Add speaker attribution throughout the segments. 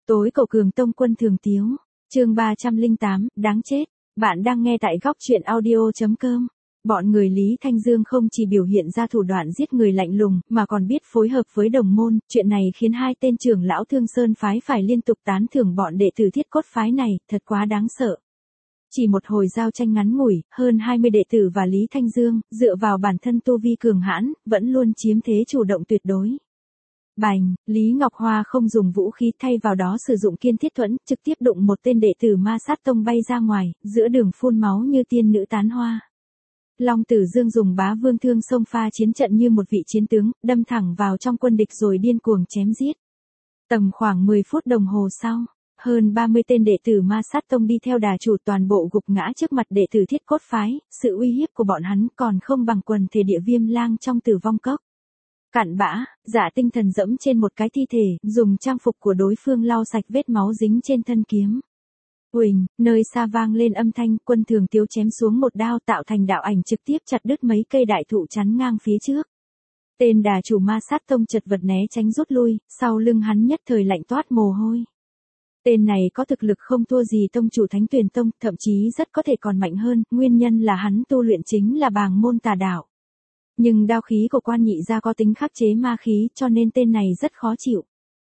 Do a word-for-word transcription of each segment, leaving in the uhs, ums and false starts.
Speaker 1: Tối cầu cường tông quân thường tiếu. Chương ba trăm lẻ tám, đáng chết. Bạn đang nghe tại góc truyện audio chấm com. Bọn người Lý Thanh Dương không chỉ biểu hiện ra thủ đoạn giết người lạnh lùng, mà còn biết phối hợp với đồng môn, chuyện này khiến hai tên trưởng lão Thương Sơn phái phải liên tục tán thưởng bọn đệ tử Thiết Cốt phái này, thật quá đáng sợ. Chỉ một hồi giao tranh ngắn ngủi, hơn hai mươi đệ tử và Lý Thanh Dương, dựa vào bản thân tu vi cường hãn, vẫn luôn chiếm thế chủ động tuyệt đối. Bành, Lý Ngọc Hoa không dùng vũ khí, thay vào đó sử dụng kiên thiết thuẫn, trực tiếp đụng một tên đệ tử Ma Sát Tông bay ra ngoài, giữa đường phun máu như tiên nữ tán hoa. Long Tử Dương dùng bá vương thương xông pha chiến trận như một vị chiến tướng, đâm thẳng vào trong quân địch rồi điên cuồng chém giết. Tầm khoảng mười phút đồng hồ sau, hơn ba mươi tên đệ tử Ma Sát Tông đi theo đà chủ toàn bộ gục ngã trước mặt đệ tử Thiết Cốt phái, sự uy hiếp của bọn hắn còn không bằng quần thể địa viêm lang trong Tử Vong Cốc. Cặn bã, Dạ Tinh Thần dẫm trên một cái thi thể, dùng trang phục của đối phương lau sạch vết máu dính trên thân kiếm. Uỳnh, nơi xa vang lên âm thanh, Quân Thường Tiếu chém xuống một đao tạo thành đạo ảnh trực tiếp chặt đứt mấy cây đại thụ chắn ngang phía trước. Tên đà chủ Ma Sát Tông chật vật né tránh rút lui, sau lưng hắn nhất thời lạnh toát mồ hôi. Tên này có thực lực không thua gì tông chủ Thánh Tuyền Tông, thậm chí rất có thể còn mạnh hơn, nguyên nhân là hắn tu luyện chính là bàng môn tà đạo. Nhưng đao khí của Quan Nhị gia có tính khắc chế ma khí, cho nên tên này rất khó chịu.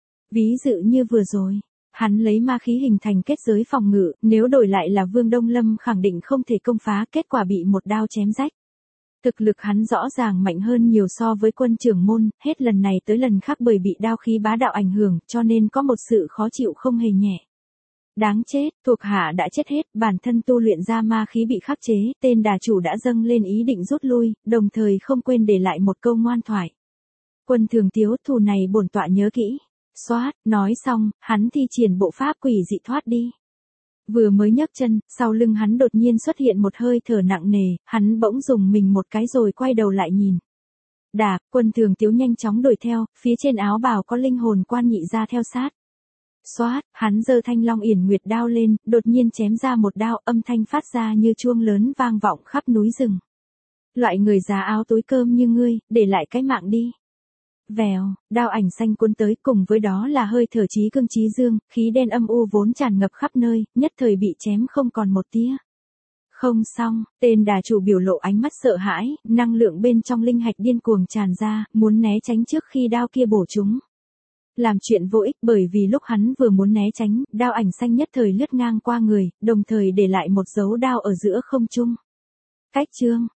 Speaker 1: Ví dụ như vừa rồi, hắn lấy ma khí hình thành kết giới phòng ngự, nếu đổi lại là Vương Đông Lâm khẳng định không thể công phá, kết quả bị một đao chém rách. Thực lực hắn rõ ràng mạnh hơn nhiều so với quân trưởng môn, hết lần này tới lần khác bởi bị đao khí bá đạo ảnh hưởng, cho nên có một sự khó chịu không hề nhẹ. Đáng chết, thuộc hạ đã chết hết, bản thân tu luyện ra ma khí bị khắc chế, tên đà chủ đã dâng lên ý định rút lui, đồng thời không quên để lại một câu ngoan thoại. Quân Thường Tiếu, thù này bổn tọa nhớ kỹ. Xoát, nói xong, hắn thi triển bộ pháp quỷ dị thoát đi. Vừa mới nhấc chân, sau lưng hắn đột nhiên xuất hiện một hơi thở nặng nề, hắn bỗng dùng mình một cái rồi quay đầu lại nhìn. Đạp, Quân Thường Tiếu nhanh chóng đuổi theo, phía trên áo bào có linh hồn Quan Nhị gia theo sát. Xoát, hắn giơ thanh long yển nguyệt đao lên, đột nhiên chém ra một đao, âm thanh phát ra như chuông lớn vang vọng khắp núi rừng. Loại người già áo túi cơm như ngươi, để lại cái mạng đi. Vèo, đao ảnh xanh cuốn tới, cùng với đó là hơi thở Chí Cương Chí Dương, khí đen âm u vốn tràn ngập khắp nơi, nhất thời bị chém không còn một tia. Không xong, tên đà chủ biểu lộ ánh mắt sợ hãi, năng lượng bên trong linh hạch điên cuồng tràn ra, muốn né tránh trước khi đao kia bổ trúng. Làm chuyện vô ích, bởi vì lúc hắn vừa muốn né tránh, đao ảnh xanh nhất thời lướt ngang qua người, đồng thời để lại một dấu đao ở giữa không trung. Cách chương,